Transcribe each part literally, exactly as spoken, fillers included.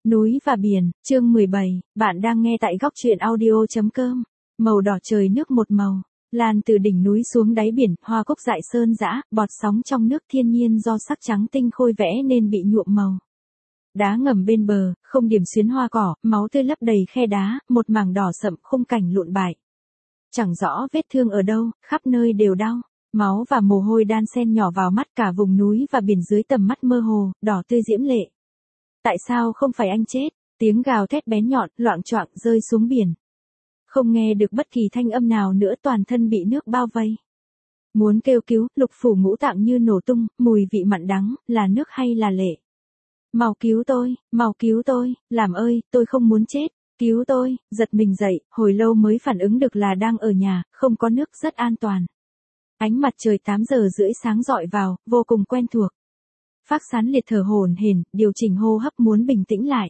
Núi và biển, chương mười bảy, bạn đang nghe tại góc truyện audio.com. Màu đỏ trời nước một màu, lan từ đỉnh núi xuống đáy biển, hoa cúc dại sơn dã, bọt sóng trong nước thiên nhiên do sắc trắng tinh khôi vẽ nên bị nhuộm màu. Đá ngầm bên bờ, không điểm xuyến hoa cỏ, máu tươi lấp đầy khe đá, một mảng đỏ sậm khung cảnh lụn bại. Chẳng rõ vết thương ở đâu, khắp nơi đều đau. Máu và mồ hôi đan xen nhỏ vào mắt, cả vùng núi và biển dưới tầm mắt mơ hồ, đỏ tươi diễm lệ. Tại sao không phải anh chết? Tiếng gào thét bén nhọn, loạng choạng rơi xuống biển. Không nghe được bất kỳ thanh âm nào nữa, toàn thân bị nước bao vây. Muốn kêu cứu, lục phủ ngũ tạng như nổ tung, mùi vị mặn đắng, là nước hay là lệ? Mau cứu tôi, mau cứu tôi, làm ơi, tôi không muốn chết, cứu tôi, giật mình dậy, hồi lâu mới phản ứng được là đang ở nhà, không có nước, rất an toàn. Ánh mặt trời tám giờ rưỡi sáng rọi vào, vô cùng quen thuộc. Phác Sán Liệt thở hổn hển, điều chỉnh hô hấp muốn bình tĩnh lại.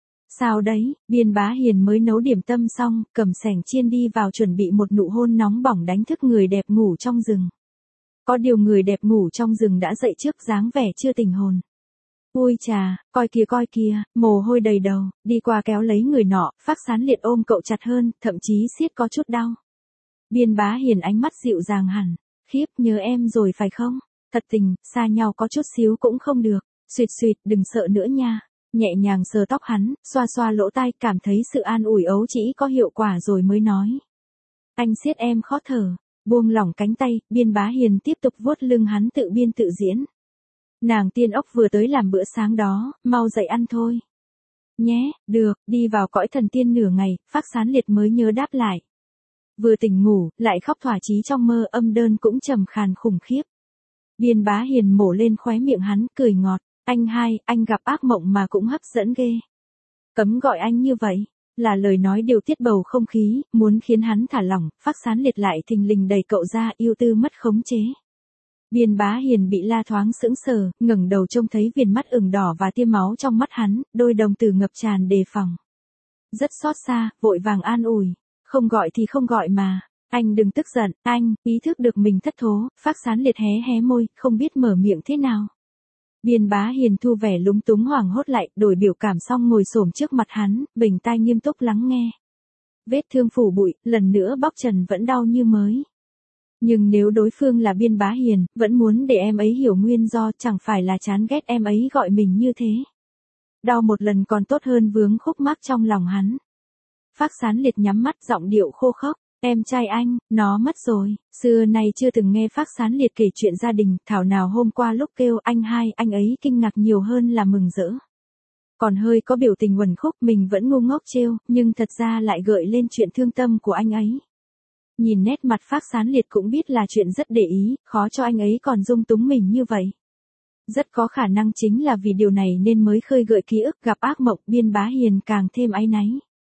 Sao đấy, Biên Bá Hiền mới nấu điểm tâm xong, cầm xẻng chiên đi vào chuẩn bị một nụ hôn nóng bỏng đánh thức người đẹp ngủ trong rừng. Có điều người đẹp ngủ trong rừng đã dậy trước, dáng vẻ chưa tỉnh hồn. Ui chà, coi kìa coi kìa, mồ hôi đầy đầu, đi qua kéo lấy người nọ, Phác Sán Liệt ôm cậu chặt hơn, thậm chí siết có chút đau. Biên Bá Hiền ánh mắt dịu dàng hẳn, khiếp, nhớ em rồi phải không? Thật tình, xa nhau có chút xíu cũng không được, xuyệt xuyệt, đừng sợ nữa nha. Nhẹ nhàng sờ tóc hắn, xoa xoa lỗ tai, cảm thấy sự an ủi ấu trĩ có hiệu quả rồi mới nói. Anh siết em khó thở, buông lỏng cánh tay, Biên Bá Hiền tiếp tục vuốt lưng hắn tự biên tự diễn. Nàng tiên ốc vừa tới làm bữa sáng đó, mau dậy ăn thôi. Nhé, được, đi vào cõi thần tiên nửa ngày, Phác Sán Liệt mới nhớ đáp lại. Vừa tỉnh ngủ, lại khóc thỏa chí trong mơ, âm đơn cũng trầm khàn khủng khiếp. Biên Bá Hiền mổ lên khóe miệng hắn, cười ngọt, anh hai, anh gặp ác mộng mà cũng hấp dẫn ghê. Cấm gọi anh như vậy, là lời nói điều tiết bầu không khí, muốn khiến hắn thả lỏng, Phác Sán Liệt lại thình lình đẩy cậu ra, yêu tư mất khống chế. Biên Bá Hiền bị la thoáng sững sờ, ngẩng đầu trông thấy viền mắt ửng đỏ và tia máu trong mắt hắn, đôi đồng tử ngập tràn đề phòng. Rất xót xa, vội vàng an ủi, không gọi thì không gọi mà. Anh đừng tức giận, anh, ý thức được mình thất thố, Phác Sán Liệt hé hé môi, không biết mở miệng thế nào. Biên Bá Hiền thu vẻ lúng túng hoảng hốt lại, đổi biểu cảm xong ngồi xổm trước mặt hắn, bình tai nghiêm túc lắng nghe. Vết thương phủ bụi, lần nữa bóc trần vẫn đau như mới. Nhưng nếu đối phương là Biên Bá Hiền, vẫn muốn để em ấy hiểu nguyên do, chẳng phải là chán ghét em ấy gọi mình như thế. Đau một lần còn tốt hơn vướng khúc mắc trong lòng hắn. Phác Sán Liệt nhắm mắt, giọng điệu khô khốc. Em trai anh, nó mất rồi, xưa nay chưa từng nghe Phác Sán Liệt kể chuyện gia đình, thảo nào hôm qua lúc kêu anh hai, anh ấy kinh ngạc nhiều hơn là mừng rỡ. Còn hơi có biểu tình uẩn khúc, mình vẫn ngu ngốc trêu, nhưng thật ra lại gợi lên chuyện thương tâm của anh ấy. Nhìn nét mặt Phác Sán Liệt cũng biết là chuyện rất để ý, khó cho anh ấy còn dung túng mình như vậy. Rất có khả năng chính là vì điều này nên mới khơi gợi ký ức gặp ác mộng, Biên Bá Hiền càng thêm áy náy.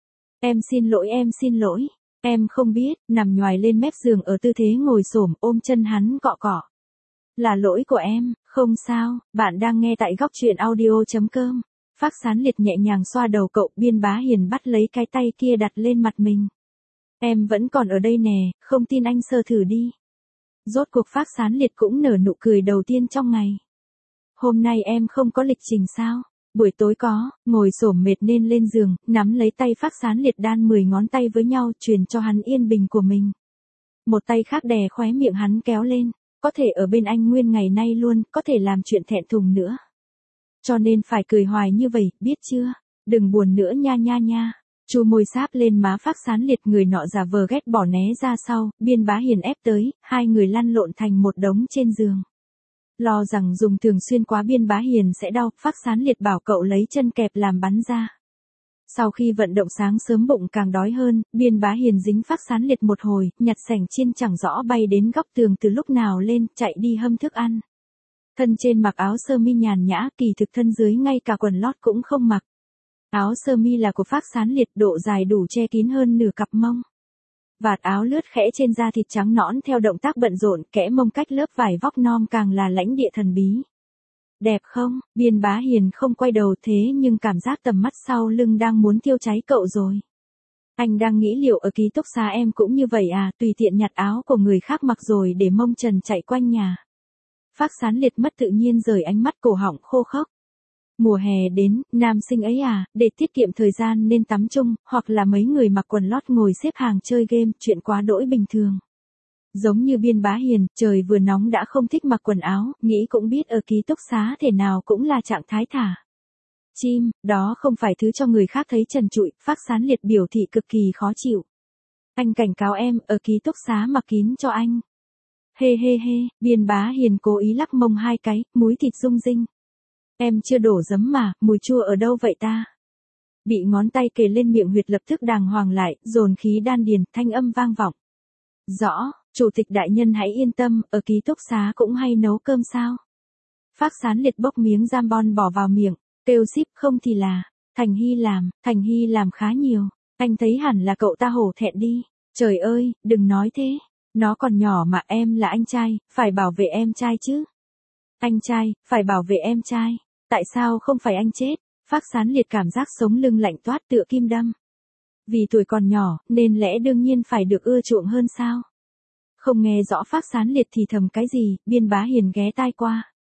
Em xin lỗi, em xin lỗi. Em không biết, nằm nhoài lên mép giường ở tư thế ngồi xổm, ôm chân hắn cọ cọ. Là lỗi của em, không sao, bạn đang nghe tại góc truyện audio.com. Phác Sán Liệt nhẹ nhàng xoa đầu cậu, Biên Bá Hiền bắt lấy cái tay kia đặt lên mặt mình. Em vẫn còn ở đây nè, không tin anh sờ thử đi. Rốt cuộc Phác Sán Liệt cũng nở nụ cười đầu tiên trong ngày. Hôm nay em không có lịch trình sao? Buổi tối có, ngồi xổm mệt nên lên giường, nắm lấy tay Phác Sán Liệt đan mười ngón tay với nhau, truyền cho hắn yên bình của mình. Một tay khác đè khóe miệng hắn kéo lên, có thể ở bên anh nguyên ngày nay luôn, có thể làm chuyện thẹn thùng nữa. Cho nên phải cười hoài như vậy, biết chưa? Đừng buồn nữa nha nha nha. Chu môi sáp lên má Phác Sán Liệt, người nọ giả vờ ghét bỏ né ra sau, Biên Bá Hiền ép tới, hai người lăn lộn thành một đống trên giường. Lo rằng dùng thường xuyên quá Biên Bá Hiền sẽ đau, Phác Sán Liệt bảo cậu lấy chân kẹp làm bắn ra. Sau khi vận động sáng sớm bụng càng đói hơn, Biên Bá Hiền dính Phác Sán Liệt một hồi, nhặt sẻng chiên chẳng rõ bay đến góc tường từ lúc nào lên, chạy đi hâm thức ăn. Thân trên mặc áo sơ mi nhàn nhã, kỳ thực thân dưới ngay cả quần lót cũng không mặc. Áo sơ mi là của Phác Sán Liệt, độ dài đủ che kín hơn nửa cặp mông. Vạt áo lướt khẽ trên da thịt trắng nõn theo động tác bận rộn, kẽ mông cách lớp vải vóc non càng là lãnh địa thần bí. Đẹp không? Biên Bá Hiền không quay đầu, thế nhưng cảm giác tầm mắt sau lưng đang muốn thiêu cháy cậu rồi. Anh đang nghĩ liệu ở ký túc xá em cũng như vậy à, tùy tiện nhặt áo của người khác mặc rồi để mông trần chạy quanh nhà. Phác Sán Liệt mất tự nhiên rời ánh mắt, cổ họng khô khốc. Mùa hè đến, nam sinh ấy à, để tiết kiệm thời gian nên tắm chung, hoặc là mấy người mặc quần lót ngồi xếp hàng chơi game, chuyện quá đỗi bình thường. Giống như Biên Bá Hiền, trời vừa nóng đã không thích mặc quần áo, nghĩ cũng biết ở ký túc xá thể nào cũng là trạng thái thả chim, đó không phải thứ cho người khác thấy trần trụi, Phác Sán Liệt biểu thị cực kỳ khó chịu. Anh cảnh cáo em, ở ký túc xá mặc kín cho anh. Hê hê hê, Biên Bá Hiền cố ý lắc mông hai cái, múi thịt rung rinh. Em chưa đổ giấm mà, mùi chua ở đâu vậy ta? Bị ngón tay kề lên miệng huyệt lập tức đàng hoàng lại, dồn khí đan điền, thanh âm vang vọng. Rõ, chủ tịch đại nhân hãy yên tâm, ở ký túc xá cũng hay nấu cơm sao? Phác Sán Liệt bốc miếng jambon bỏ vào miệng, kêu ship không thì là, Thành Hy làm, Thành Hy làm khá nhiều, anh thấy hẳn là cậu ta hổ thẹn đi. Trời ơi, đừng nói thế, nó còn nhỏ mà, em là anh trai, phải bảo vệ em trai chứ. Anh trai, phải bảo vệ em trai, tại sao không phải anh chết? Phác Sán Liệt cảm giác sống lưng lạnh toát tựa kim đâm. Vì tuổi còn nhỏ, nên lẽ đương nhiên phải được ưa chuộng hơn sao? Không nghe rõ Phác Sán Liệt thì thầm cái gì, Biên Bá Hiền ghé tai qua.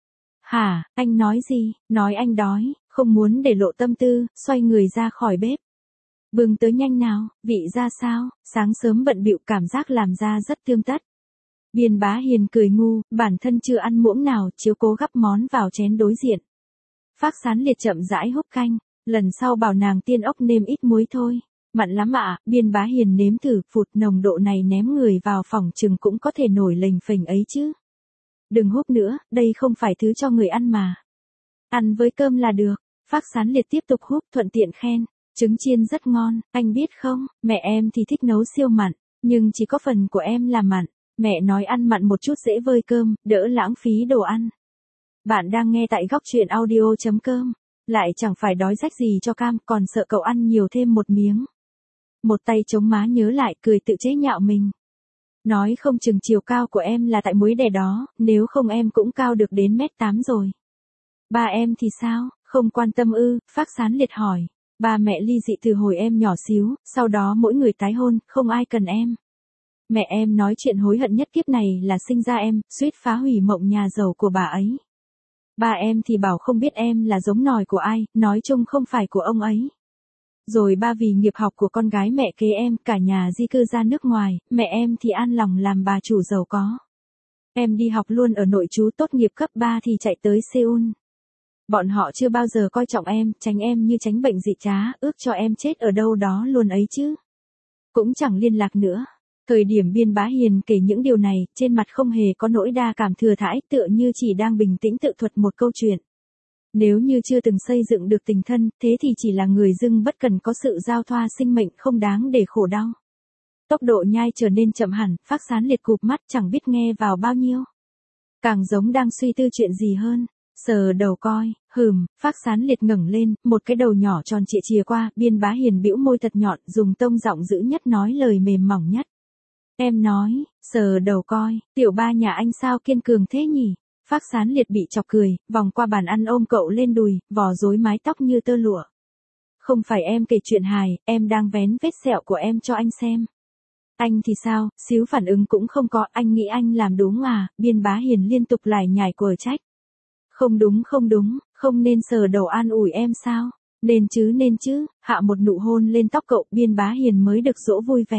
Hả, anh nói gì? Nói anh đói, không muốn để lộ tâm tư, xoay người ra khỏi bếp. Bưng tới nhanh nào, vị ra sao? Sáng sớm bận bịu, cảm giác làm ra rất tươm tất. Biên Bá Hiền cười ngu, bản thân chưa ăn muỗng nào, chiếu cố gắp món vào chén đối diện. Phác Sán Liệt chậm rãi húp canh, lần sau bảo nàng tiên ốc nêm ít muối thôi. Mặn lắm ạ, à, Biên Bá Hiền nếm thử, phụt, nồng độ này ném người vào phòng chừng cũng có thể nổi lềnh phềnh ấy chứ. Đừng húp nữa, đây không phải thứ cho người ăn mà. Ăn với cơm là được. Phác Sán Liệt tiếp tục húp, thuận tiện khen. Trứng chiên rất ngon, anh biết không, mẹ em thì thích nấu siêu mặn, nhưng chỉ có phần của em là mặn. Mẹ nói ăn mặn một chút dễ vơi cơm, đỡ lãng phí đồ ăn. Bạn đang nghe tại góc truyện audio chấm com. Lại chẳng phải đói rách gì cho cam, còn sợ cậu ăn nhiều thêm một miếng. Một tay chống má nhớ lại, cười tự chế nhạo mình. Nói không chừng chiều cao của em là tại muối đè đó, nếu không em cũng cao được đến mét tám rồi. Ba em thì sao, không quan tâm ư? Phác Sán Liệt hỏi. Ba mẹ ly dị từ hồi em nhỏ xíu, sau đó mỗi người tái hôn, không ai cần em. Mẹ em nói chuyện hối hận nhất kiếp này là sinh ra em, suýt phá hủy mộng nhà giàu của bà ấy. Ba em thì bảo không biết em là giống nòi của ai, nói chung không phải của ông ấy. Rồi ba vì nghiệp học của con gái mẹ kế em, cả nhà di cư ra nước ngoài, mẹ em thì an lòng làm bà chủ giàu có. Em đi học luôn ở nội trú, tốt nghiệp cấp ba thì chạy tới Seoul. Bọn họ chưa bao giờ coi trọng em, tránh em như tránh bệnh dị trá, ước cho em chết ở đâu đó luôn ấy chứ. Cũng chẳng liên lạc nữa. Thời điểm Biên Bá Hiền kể những điều này, trên mặt không hề có nỗi đa cảm thừa thãi, tựa như chỉ đang bình tĩnh tự thuật một câu chuyện. Nếu như chưa từng xây dựng được tình thân, thế thì chỉ là người dưng bất cần có sự giao thoa sinh mệnh không đáng để khổ đau. Tốc độ nhai trở nên chậm hẳn, Phác Sán Liệt cụp mắt chẳng biết nghe vào bao nhiêu. Càng giống đang suy tư chuyện gì hơn. Sờ đầu coi, hừm, Phác Sán Liệt ngẩng lên, một cái đầu nhỏ tròn trịa chìa qua, Biên Bá Hiền bĩu môi thật nhọn, dùng tông giọng dữ nhất nói lời mềm mỏng nhất. Em nói, sờ đầu coi, tiểu ba nhà anh sao kiên cường thế nhỉ? Phác Sán Liệt bị chọc cười, vòng qua bàn ăn ôm cậu lên đùi, vò rối mái tóc như tơ lụa. Không phải em kể chuyện hài, em đang vén vết sẹo của em cho anh xem. Anh thì sao, xíu phản ứng cũng không có, anh nghĩ anh làm đúng à? Biên Bá Hiền liên tục lải nhải quở trách. Không đúng không đúng, không nên sờ đầu an ủi em sao? Nên chứ nên chứ, hạ một nụ hôn lên tóc cậu, Biên Bá Hiền mới được dỗ vui vẻ.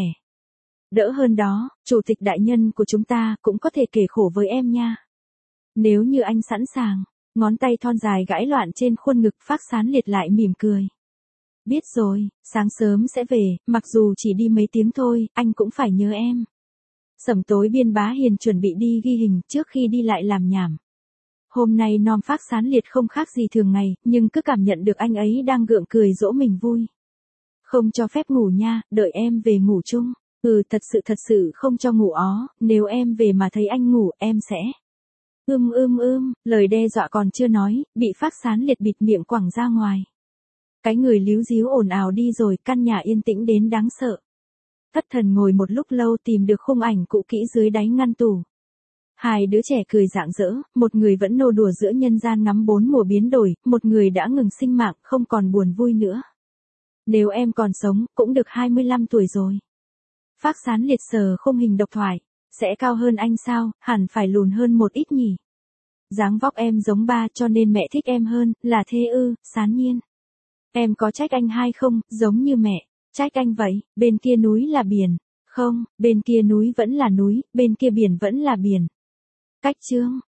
Đỡ hơn đó, chủ tịch đại nhân của chúng ta cũng có thể kể khổ với em nha. Nếu như anh sẵn sàng, ngón tay thon dài gãi loạn trên khuôn ngực, Phác Sán Liệt lại mỉm cười. Biết rồi, sáng sớm sẽ về, mặc dù chỉ đi mấy tiếng thôi, anh cũng phải nhớ em. Sẩm tối Biên Bá Hiền chuẩn bị đi ghi hình trước khi đi lại làm nhảm. Hôm nay nom Phác Sán Liệt không khác gì thường ngày, nhưng cứ cảm nhận được anh ấy đang gượng cười dỗ mình vui. Không cho phép ngủ nha, đợi em về ngủ chung. Ừ, thật sự thật sự không cho ngủ ó, nếu em về mà thấy anh ngủ, em sẽ... Ưm ưm ưm, lời đe dọa còn chưa nói, bị Phác Sán Liệt bịt miệng quẳng ra ngoài. Cái người líu díu ồn ào đi rồi, căn nhà yên tĩnh đến đáng sợ. Thất thần ngồi một lúc lâu tìm được khung ảnh cũ kỹ dưới đáy ngăn tủ. Hai đứa trẻ cười rạng rỡ, một người vẫn nô đùa giữa nhân gian ngắm bốn mùa biến đổi, một người đã ngừng sinh mạng, không còn buồn vui nữa. Nếu em còn sống, cũng được hai mươi lăm tuổi rồi. Phác Sán Liệt sờ khung hình độc thoại. Sẽ cao hơn anh sao, hẳn phải lùn hơn một ít nhỉ. dáng vóc em giống ba cho nên mẹ thích em hơn, là thế ư, Sán Nhiên. Em có trách anh hay không, giống như mẹ, trách anh vậy, bên kia núi là biển. Không, bên kia núi vẫn là núi, bên kia biển vẫn là biển. Cách chương